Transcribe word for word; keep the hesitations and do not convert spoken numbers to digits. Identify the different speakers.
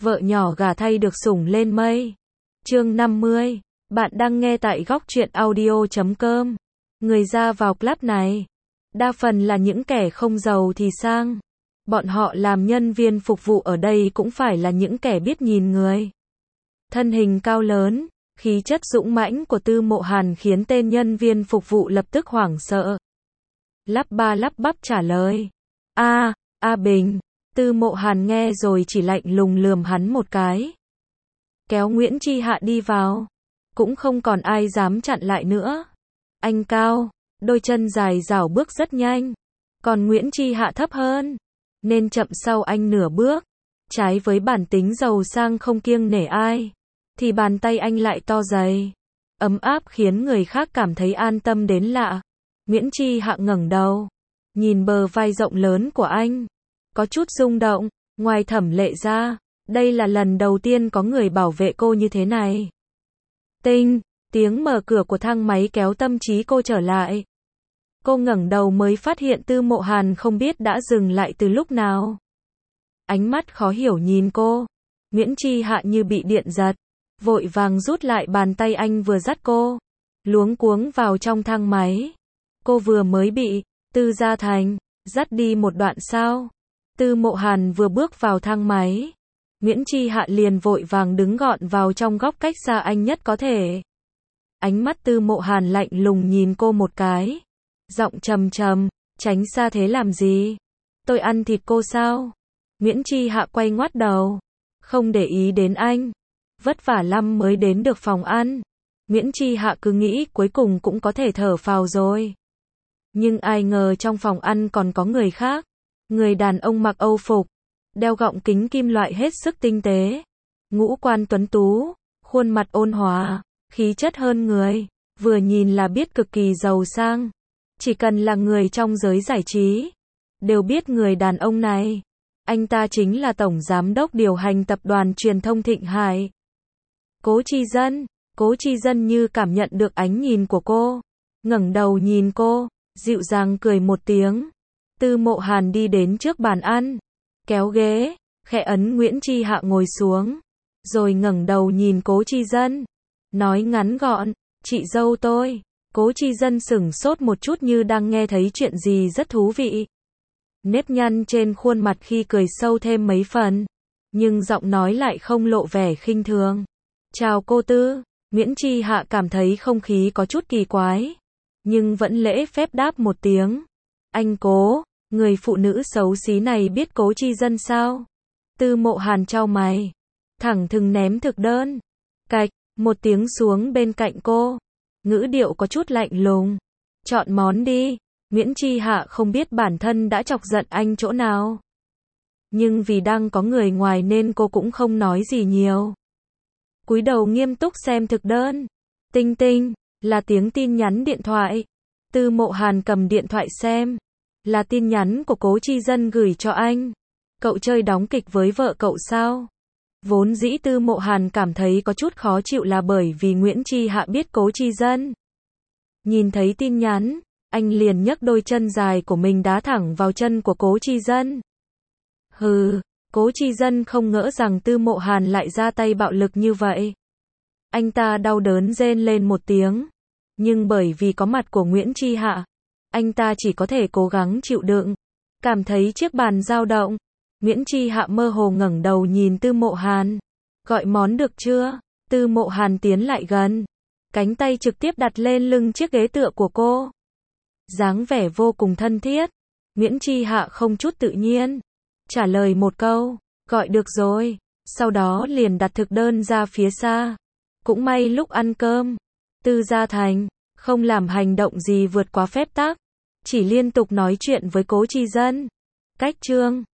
Speaker 1: vợ nhỏ gả thay được sủng lên mây. Chương năm mươi. Bạn đang nghe tại góc truyện audio chấm com. Người ra vào club này, đa phần là những kẻ không giàu thì sang. Bọn họ làm nhân viên phục vụ ở đây cũng phải là những kẻ biết nhìn người. Thân hình cao lớn, khí chất dũng mãnh của Tư Mộ Hàn khiến tên nhân viên phục vụ lập tức hoảng sợ. Lắp ba lắp bắp trả lời. A, A Bình. Tư Mộ Hàn nghe rồi chỉ lạnh lùng lườm hắn một cái. Kéo Nguyễn Chi Hạ đi vào. Cũng không còn ai dám chặn lại nữa. Anh cao, đôi chân dài rảo bước rất nhanh. Còn Nguyễn Chi Hạ thấp hơn, nên chậm sau anh nửa bước. Trái với bản tính giàu sang không kiêng nể ai, thì bàn tay anh lại to dày, ấm áp khiến người khác cảm thấy an tâm đến lạ. Nguyễn Chi Hạ ngẩng đầu, nhìn bờ vai rộng lớn của anh, có chút rung động. Ngoài Thẩm Lệ ra, đây là lần đầu tiên có người bảo vệ cô như thế này. Tinh, tiếng mở cửa của thang máy kéo tâm trí cô trở lại. Cô ngẩng đầu mới phát hiện Tư Mộ Hàn không biết đã dừng lại từ lúc nào. Ánh mắt khó hiểu nhìn cô. Nguyễn Chi Hạ như bị điện giật, vội vàng rút lại bàn tay anh vừa dắt cô, luống cuống vào trong thang máy. Cô vừa mới bị Tư Gia Thành dắt đi một đoạn sao? Tư Mộ Hàn vừa bước vào thang máy, Nguyễn Chi Hạ liền vội vàng đứng gọn vào trong góc cách xa anh nhất có thể. Ánh mắt Tư Mộ Hàn lạnh lùng nhìn cô một cái, giọng trầm trầm, tránh xa thế làm gì? Tôi ăn thịt cô sao? Nguyễn Chi Hạ quay ngoắt đầu, không để ý đến anh. Vất vả lắm mới đến được phòng ăn. Nguyễn Chi Hạ cứ nghĩ cuối cùng cũng có thể thở phào rồi. Nhưng ai ngờ trong phòng ăn còn có người khác. Người đàn ông mặc Âu phục, đeo gọng kính kim loại hết sức tinh tế, ngũ quan tuấn tú, khuôn mặt ôn hòa, khí chất hơn người, vừa nhìn là biết cực kỳ giàu sang. Chỉ cần là người trong giới giải trí đều biết người đàn ông này. Anh ta chính là tổng giám đốc điều hành tập đoàn truyền thông Thịnh Hải, Cố Chi Dân. Cố Chi Dân như cảm nhận được ánh nhìn của cô, ngẩng đầu nhìn cô, dịu dàng cười một tiếng. Tư Mộ Hàn đi đến trước bàn ăn, kéo ghế, khẽ ấn Nguyễn Chi Hạ ngồi xuống, rồi ngẩng đầu nhìn Cố Chi Dân, nói ngắn gọn, chị dâu tôi. Cố Chi Dân sửng sốt một chút như đang nghe thấy chuyện gì rất thú vị. Nếp nhăn trên khuôn mặt khi cười sâu thêm mấy phần, nhưng giọng nói lại không lộ vẻ khinh thường. Chào cô Tư. Nguyễn Chi Hạ cảm thấy không khí có chút kỳ quái, nhưng vẫn lễ phép đáp một tiếng. Anh Cố, người phụ nữ xấu xí này biết Cố Chi Dân sao? Tư Mộ Hàn chau mày, thẳng thừng ném thực đơn. Cạch, một tiếng xuống bên cạnh cô, ngữ điệu có chút lạnh lùng. Chọn món đi. Nguyễn Chi Hạ không biết bản thân đã chọc giận anh chỗ nào, nhưng vì đang có người ngoài nên cô cũng không nói gì nhiều. Cúi đầu nghiêm túc xem thực đơn. Tinh tinh, là tiếng tin nhắn điện thoại. Tư Mộ Hàn cầm điện thoại xem, là tin nhắn của Cố Chi Dân gửi cho anh. Cậu chơi đóng kịch với vợ cậu sao? Vốn dĩ Tư Mộ Hàn cảm thấy có chút khó chịu là bởi vì Nguyễn Chi Hạ biết Cố Chi Dân. Nhìn thấy tin nhắn, anh liền nhấc đôi chân dài của mình đá thẳng vào chân của Cố Chi Dân. Hừ, Cố Chi Dân không ngỡ rằng Tư Mộ Hàn lại ra tay bạo lực như vậy. Anh ta đau đớn rên lên một tiếng, nhưng bởi vì có mặt của Nguyễn Chi Hạ, anh ta chỉ có thể cố gắng chịu đựng. Cảm thấy chiếc bàn dao động, Nguyễn Chi Hạ mơ hồ ngẩng đầu nhìn Tư Mộ Hàn. Gọi món được chưa? Tư Mộ Hàn tiến lại gần, cánh tay trực tiếp đặt lên lưng chiếc ghế tựa của cô, dáng vẻ vô cùng thân thiết. Nguyễn Chi Hạ không chút tự nhiên trả lời một câu, gọi được rồi, sau đó liền đặt thực đơn ra phía xa. Cũng may lúc ăn cơm, Tư Gia Thành không làm hành động gì vượt quá phép tắc, chỉ liên tục nói chuyện với Cố Chi Dân. Cách chương